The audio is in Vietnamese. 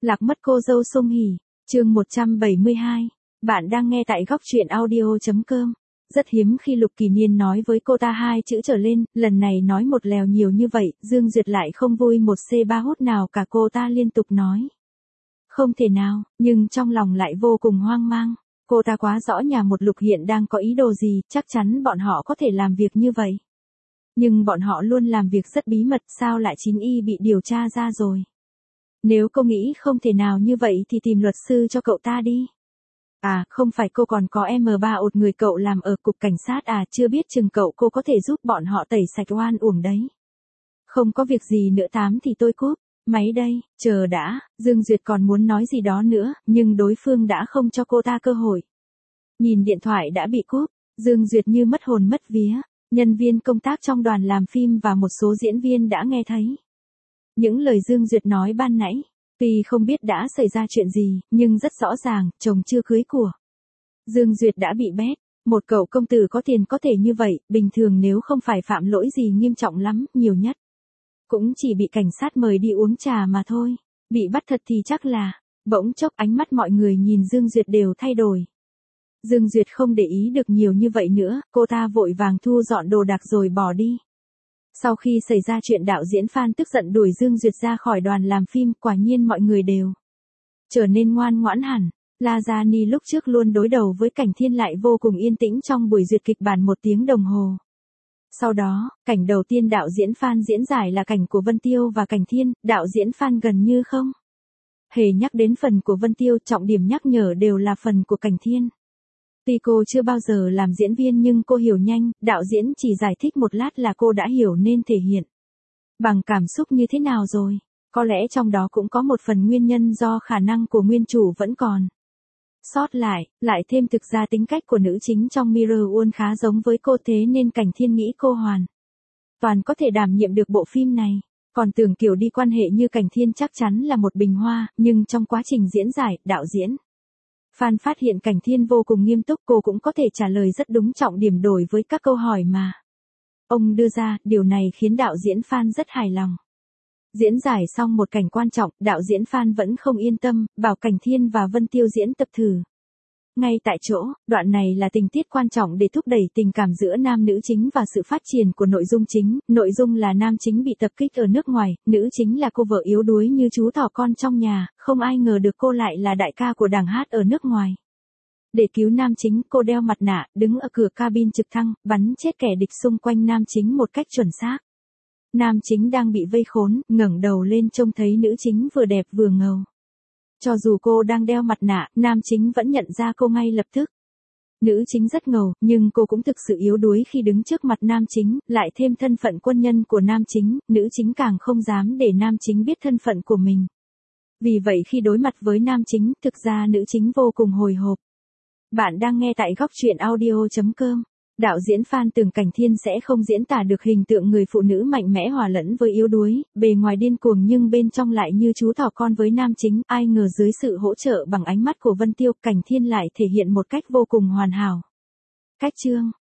Lạc mất cô dâu Song Hỷ, chương 172. Bạn đang nghe tại góc truyện audio.com. Rất hiếm khi Lục Kỳ Niên nói với cô ta hai chữ trở lên, lần này nói một lèo nhiều như vậy, Dương Duyệt lại không vui một C3 hút nào cả, cô ta liên tục nói. Không thể nào, nhưng trong lòng lại vô cùng hoang mang. Cô ta quá rõ nhà một Lục hiện đang có ý đồ gì, chắc chắn bọn họ có thể làm việc như vậy. Nhưng bọn họ luôn làm việc rất bí mật, sao lại 9Y bị điều tra ra rồi. Nếu cô nghĩ không thể nào như vậy thì tìm luật sư cho cậu ta đi. À, không phải cô còn có M3 ột người cậu làm ở cục cảnh sát à, chưa biết chừng cô có thể giúp bọn họ tẩy sạch oan uổng đấy. Không có việc gì nữa tám thì tôi cúp. Máy đây, chờ đã, Dương Duyệt còn muốn nói gì đó nữa, nhưng đối phương đã không cho cô ta cơ hội. Nhìn điện thoại đã bị cúp, Dương Duyệt như mất hồn mất vía, nhân viên công tác trong đoàn làm phim và một số diễn viên đã nghe thấy. Những lời Dương Duyệt nói ban nãy, tuy không biết đã xảy ra chuyện gì, nhưng rất rõ ràng, chồng chưa cưới của. Dương Duyệt đã bị bét, một cậu công tử có tiền có thể như vậy, bình thường nếu không phải phạm lỗi gì nghiêm trọng lắm, nhiều nhất. Cũng chỉ bị cảnh sát mời đi uống trà mà thôi, bị bắt thật thì chắc là, bỗng chốc ánh mắt mọi người nhìn Dương Duyệt đều thay đổi. Dương Duyệt không để ý được nhiều như vậy nữa, cô ta vội vàng thu dọn đồ đạc rồi bỏ đi. Sau khi xảy ra chuyện đạo diễn Phan tức giận đuổi Dương Duyệt ra khỏi đoàn làm phim, quả nhiên mọi người đều trở nên ngoan ngoãn hẳn. La Gia Ni lúc trước luôn đối đầu với Cảnh Thiên lại vô cùng yên tĩnh trong buổi duyệt kịch bản 1 tiếng đồng hồ. Sau đó, cảnh đầu tiên đạo diễn Phan diễn giải là cảnh của Vân Tiêu và Cảnh Thiên, đạo diễn Phan gần như không hề nhắc đến phần của Vân Tiêu, trọng điểm nhắc nhở đều là phần của Cảnh Thiên. Tuy cô chưa bao giờ làm diễn viên nhưng cô hiểu nhanh, đạo diễn chỉ giải thích một lát là cô đã hiểu nên thể hiện bằng cảm xúc như thế nào rồi. Có lẽ trong đó cũng có một phần nguyên nhân do khả năng của nguyên chủ vẫn còn sót lại thêm thực ra tính cách của nữ chính trong Mirror World khá giống với cô, thế nên Cảnh Thiên nghĩ cô hoàn toàn có thể đảm nhiệm được bộ phim này. Còn tưởng kiểu đi quan hệ như Cảnh Thiên chắc chắn là một bình hoa, nhưng trong quá trình diễn giải, đạo diễn Phan phát hiện Cảnh Thiên vô cùng nghiêm túc, cô cũng có thể trả lời rất đúng trọng điểm đổi với các câu hỏi mà ông đưa ra, điều này khiến đạo diễn Phan rất hài lòng. Diễn giải xong một cảnh quan trọng, đạo diễn Phan vẫn không yên tâm, bảo Cảnh Thiên và Vân Tiêu diễn tập thử. Ngay tại chỗ, đoạn này là tình tiết quan trọng để thúc đẩy tình cảm giữa nam nữ chính và sự phát triển của nội dung chính. Nội dung là nam chính bị tập kích ở nước ngoài, nữ chính là cô vợ yếu đuối như chú thỏ con trong nhà, không ai ngờ được cô lại là đại ca của đảng hát ở nước ngoài. Để cứu nam chính, cô đeo mặt nạ, đứng ở cửa cabin trực thăng, bắn chết kẻ địch xung quanh nam chính một cách chuẩn xác. Nam chính đang bị vây khốn, ngẩng đầu lên trông thấy nữ chính vừa đẹp vừa ngầu. Cho dù cô đang đeo mặt nạ, nam chính vẫn nhận ra cô ngay lập tức. Nữ chính rất ngầu, nhưng cô cũng thực sự yếu đuối khi đứng trước mặt nam chính, lại thêm thân phận quân nhân của nam chính, nữ chính càng không dám để nam chính biết thân phận của mình. Vì vậy khi đối mặt với nam chính, thực ra nữ chính vô cùng hồi hộp. Bạn đang nghe tại góc truyện audio.com. Đạo diễn Phan tưởng Cảnh Thiên sẽ không diễn tả được hình tượng người phụ nữ mạnh mẽ hòa lẫn với yếu đuối, bề ngoài điên cuồng nhưng bên trong lại như chú thỏ con với nam chính, ai ngờ dưới sự hỗ trợ bằng ánh mắt của Vân Tiêu, Cảnh Thiên lại thể hiện một cách vô cùng hoàn hảo. Cách chương,